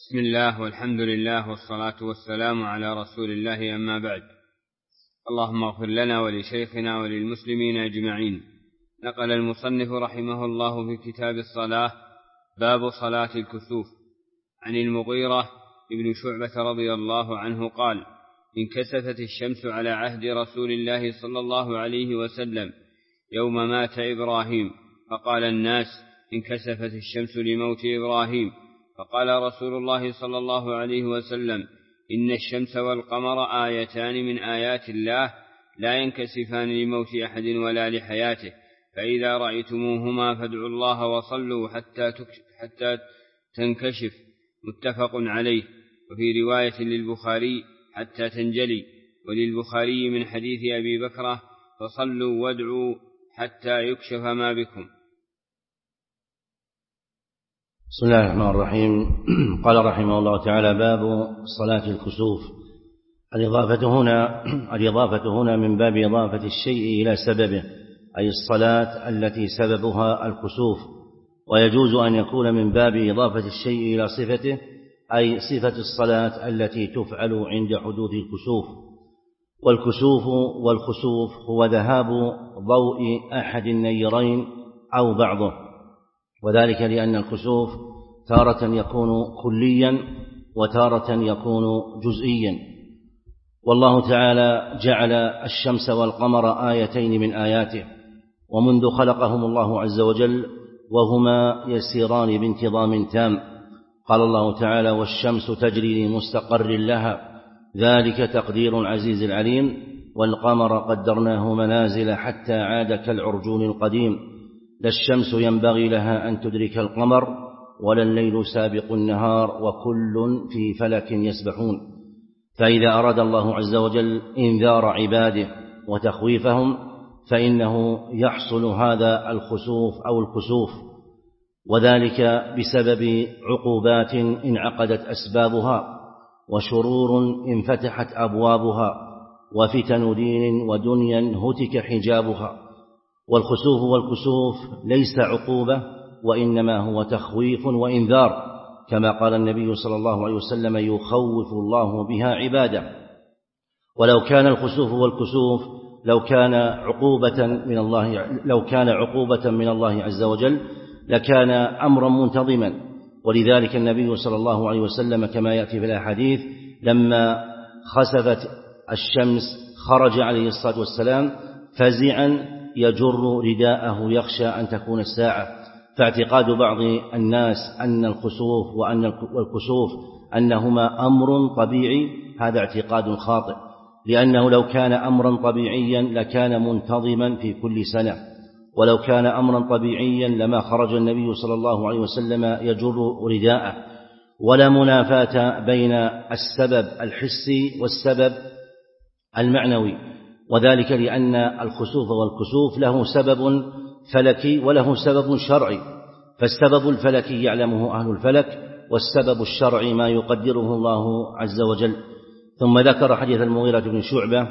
بسم الله والحمد لله والصلاة والسلام على رسول الله، أما بعد. اللهم اغفر لنا ولشيخنا وللمسلمين أجمعين. نقل المصنف رحمه الله في كتاب الصلاة باب صلاة الكسوف عن المغيرة بن شعبة رضي الله عنه قال: انكسفت الشمس على عهد رسول الله صلى الله عليه وسلم يوم مات إبراهيم، فقال الناس: انكسفت الشمس لموت إبراهيم. فقال رسول الله صلى الله عليه وسلم: إن الشمس والقمر آيتان من آيات الله لا ينكسفان لموت أحد ولا لحياته، فإذا رأيتموهما فادعوا الله وصلوا حتى تنكشف. متفق عليه. وفي رواية للبخاري: حتى تنجلي. وللبخاري من حديث أبي بكرة: فصلوا وادعوا حتى يكشف ما بكم. بسم الله الرحمن الرحيم. قال رحمه الله تعالى: باب صلاة الكسوف. الإضافة هنا من باب إضافة الشيء إلى سببه، أي الصلاة التي سببها الكسوف، ويجوز أن يكون من باب إضافة الشيء إلى صفته، أي صفة الصلاة التي تفعل عند حدوث الكسوف. والكسوف والخسوف هو ذهاب ضوء أحد النيرين أو بعضه، وذلك لأن الكسوف تارة يكون كليا وتارة يكون جزئيا. والله تعالى جعل الشمس والقمر آيتين من آياته، ومنذ خلقهم الله عز وجل وهما يسيران بانتظام تام. قال الله تعالى: والشمس تجري لمستقر لها ذلك تقدير العزيز العليم، والقمر قدرناه منازل حتى عاد كالعرجون القديم، لا الشمس ينبغي لها أن تدرك القمر ولا الليل سابق النهار وكل في فلك يسبحون. فإذا أراد الله عز وجل إنذار عباده وتخويفهم فإنه يحصل هذا الخسوف أو الكسوف، وذلك بسبب عقوبات انعقدت أسبابها، وشرور انفتحت أبوابها، وفتن دين ودنيا هتك حجابها. والخسوف والكسوف ليس عقوبة، وإنما هو تخويف وإنذار، كما قال النبي صلى الله عليه وسلم: يخوف الله بها عباده. ولو كان الخسوف والكسوف لو كان عقوبة من الله عز وجل لكان أمرا منتظما. ولذلك النبي صلى الله عليه وسلم كما يأتي في الأحاديث لما خسفت الشمس خرج عليه الصلاة والسلام فزعا يجر رداءه يخشى أن تكون الساعة. فاعتقاد بعض الناس أن الخسوف وأن الكسوف أنهما أمر طبيعي هذا اعتقاد خاطئ، لأنه لو كان أمرا طبيعيا لكان منتظما في كل سنة، ولو كان أمرا طبيعيا لما خرج النبي صلى الله عليه وسلم يجر رداءه. ولا منافاة بين السبب الحسي والسبب المعنوي، وذلك لأن الخسوف والكسوف له سبب فلكي وله سبب شرعي، فالسبب الفلكي يعلمه أهل الفلك، والسبب الشرعي ما يقدره الله عز وجل. ثم ذكر حديث المغيرة بن شعبة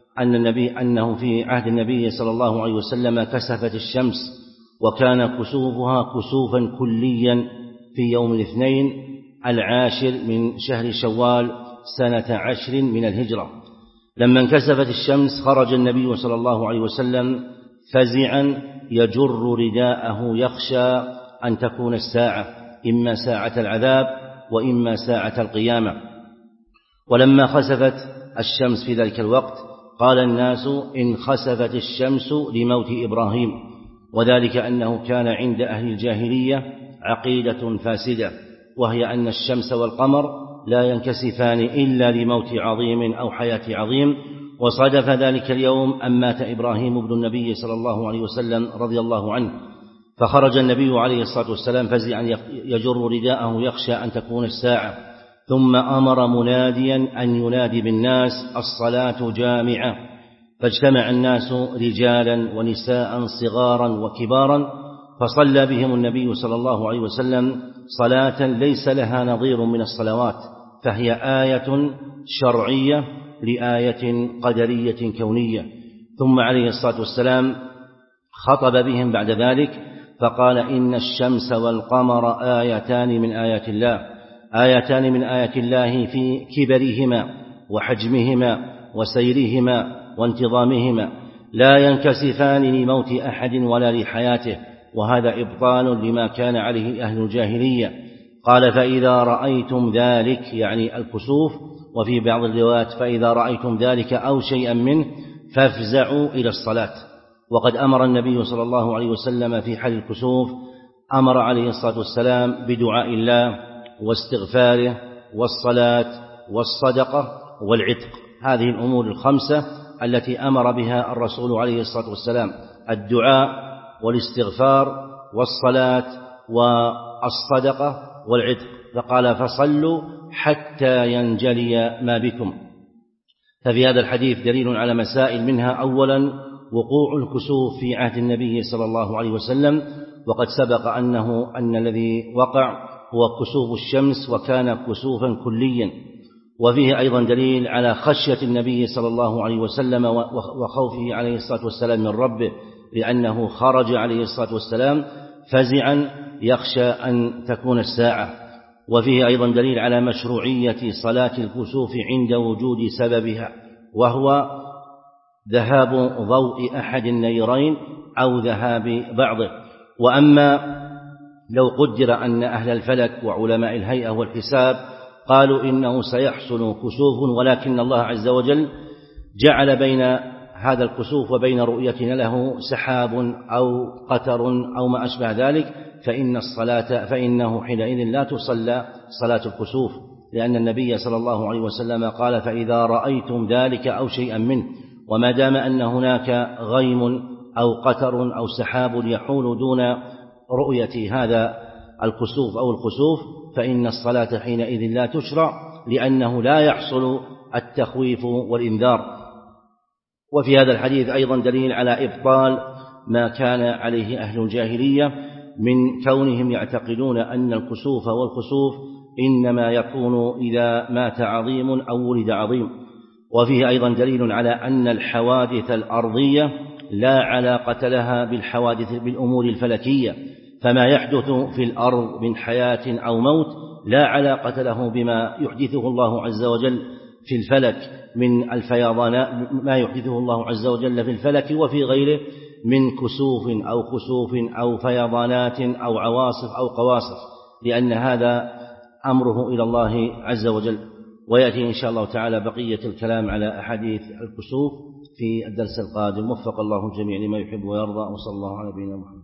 أنه في عهد النبي صلى الله عليه وسلم كسفت الشمس، وكان كسوفها كسوفا كليا في يوم الاثنين 10 من شهر شوال سنة 10 من الهجرة. لما انكسفت الشمس خرج النبي صلى الله عليه وسلم فزعا يجر رداءه يخشى أن تكون الساعة، إما ساعة العذاب وإما ساعة القيامة. ولما خسفت الشمس في ذلك الوقت قال الناس: إن خسفت الشمس لموت إبراهيم، وذلك أنه كان عند أهل الجاهلية عقيدة فاسدة، وهي أن الشمس والقمر لا ينكسفان إلا لموت عظيم أو حياة عظيم. وصادف ذلك اليوم أن مات إبراهيم ابن النبي صلى الله عليه وسلم رضي الله عنه، فخرج النبي عليه الصلاة والسلام فزعا يجر رداءه يخشى أن تكون الساعة، ثم أمر مناديا أن ينادي بالناس: الصلاة جامعة. فاجتمع الناس رجالا ونساء صغارا وكبارا، فصلى بهم النبي صلى الله عليه وسلم صلاة ليس لها نظير من الصلوات، فهي آية شرعية لآية قدرية كونية. ثم عليه الصلاة والسلام خطب بهم بعد ذلك فقال: إن الشمس والقمر آيتان من آيات الله آيتان من آيات الله في كبرهما وحجمهما وسيرهما وانتظامهما، لا ينكسفان لموت أحد ولا لحياته، وهذا إبطال لما كان عليه أهل الجاهلية. قال فإذا رأيتم ذلك يعني الكسوف، وفي بعض الروايات فإذا رأيتم ذلك أو شيئا منه فافزعوا إلى الصلاة. وقد أمر النبي صلى الله عليه وسلم في حال الكسوف، أمر عليه الصلاة والسلام بدعاء الله واستغفاره والصلاة والصدقة والعتق، هذه الأمور الخمسة التي أمر بها الرسول عليه الصلاة والسلام: الدعاء والاستغفار والصلاة والصدقة والعتق. فقال فصلوا حتى ينجلي ما بكم. ففي هذا الحديث دليل على مسائل، منها أولا وقوع الكسوف في عهد النبي صلى الله عليه وسلم، وقد سبق أن الذي وقع هو كسوف الشمس، وكان كسوفا كليا. وفيه أيضا دليل على خشية النبي صلى الله عليه وسلم وخوفه عليه الصلاة والسلام من ربه، لأنه خرج عليه الصلاة والسلام فزعا يخشى أن تكون الساعة. وفيه أيضا دليل على مشروعية صلاة الكسوف عند وجود سببها، وهو ذهاب ضوء أحد النيرين أو ذهاب بعضه. وأما لو قدر أن أهل الفلك وعلماء الهيئة والحساب قالوا إنه سيحصل كسوف، ولكن الله عز وجل جعل بين هذا الكسوف وبين رؤيتنا له سحاب أو قتر أو ما أشبه ذلك، فإنه حينئذ لا تصلى صلاة الكسوف، لأن النبي صلى الله عليه وسلم قال فإذا رأيتم ذلك أو شيئا منه. وما دام أن هناك غيم أو قتر أو سحاب يحول دون رؤية هذا الكسوف أو الخسوف، فإن الصلاة حينئذ لا تشرع، لأنه لا يحصل التخويف والإنذار. وفي هذا الحديث أيضا دليل على إبطال ما كان عليه أهل الجاهلية من كونهم يعتقدون أن الكسوف والخسوف إنما يكون إذا مات عظيم أو ولد عظيم. وفيه أيضا دليل على أن الحوادث الأرضية لا علاقة لها بالأمور الفلكية، فما يحدث في الأرض من حياة أو موت لا علاقة له بما يحدثه الله عز وجل في الفلك من الفيضانات، ما يحدثه الله عز وجل في الفلك وفي غيره من كسوف أو خسوف أو فيضانات أو عواصف أو قواصف، لأن هذا أمره إلى الله عز وجل. ويأتي إن شاء الله تعالى بقية الكلام على أحاديث الكسوف في الدرس القادم. وفق الله الجميع لما يحب ويرضى، وصلى الله على نبينا محمد.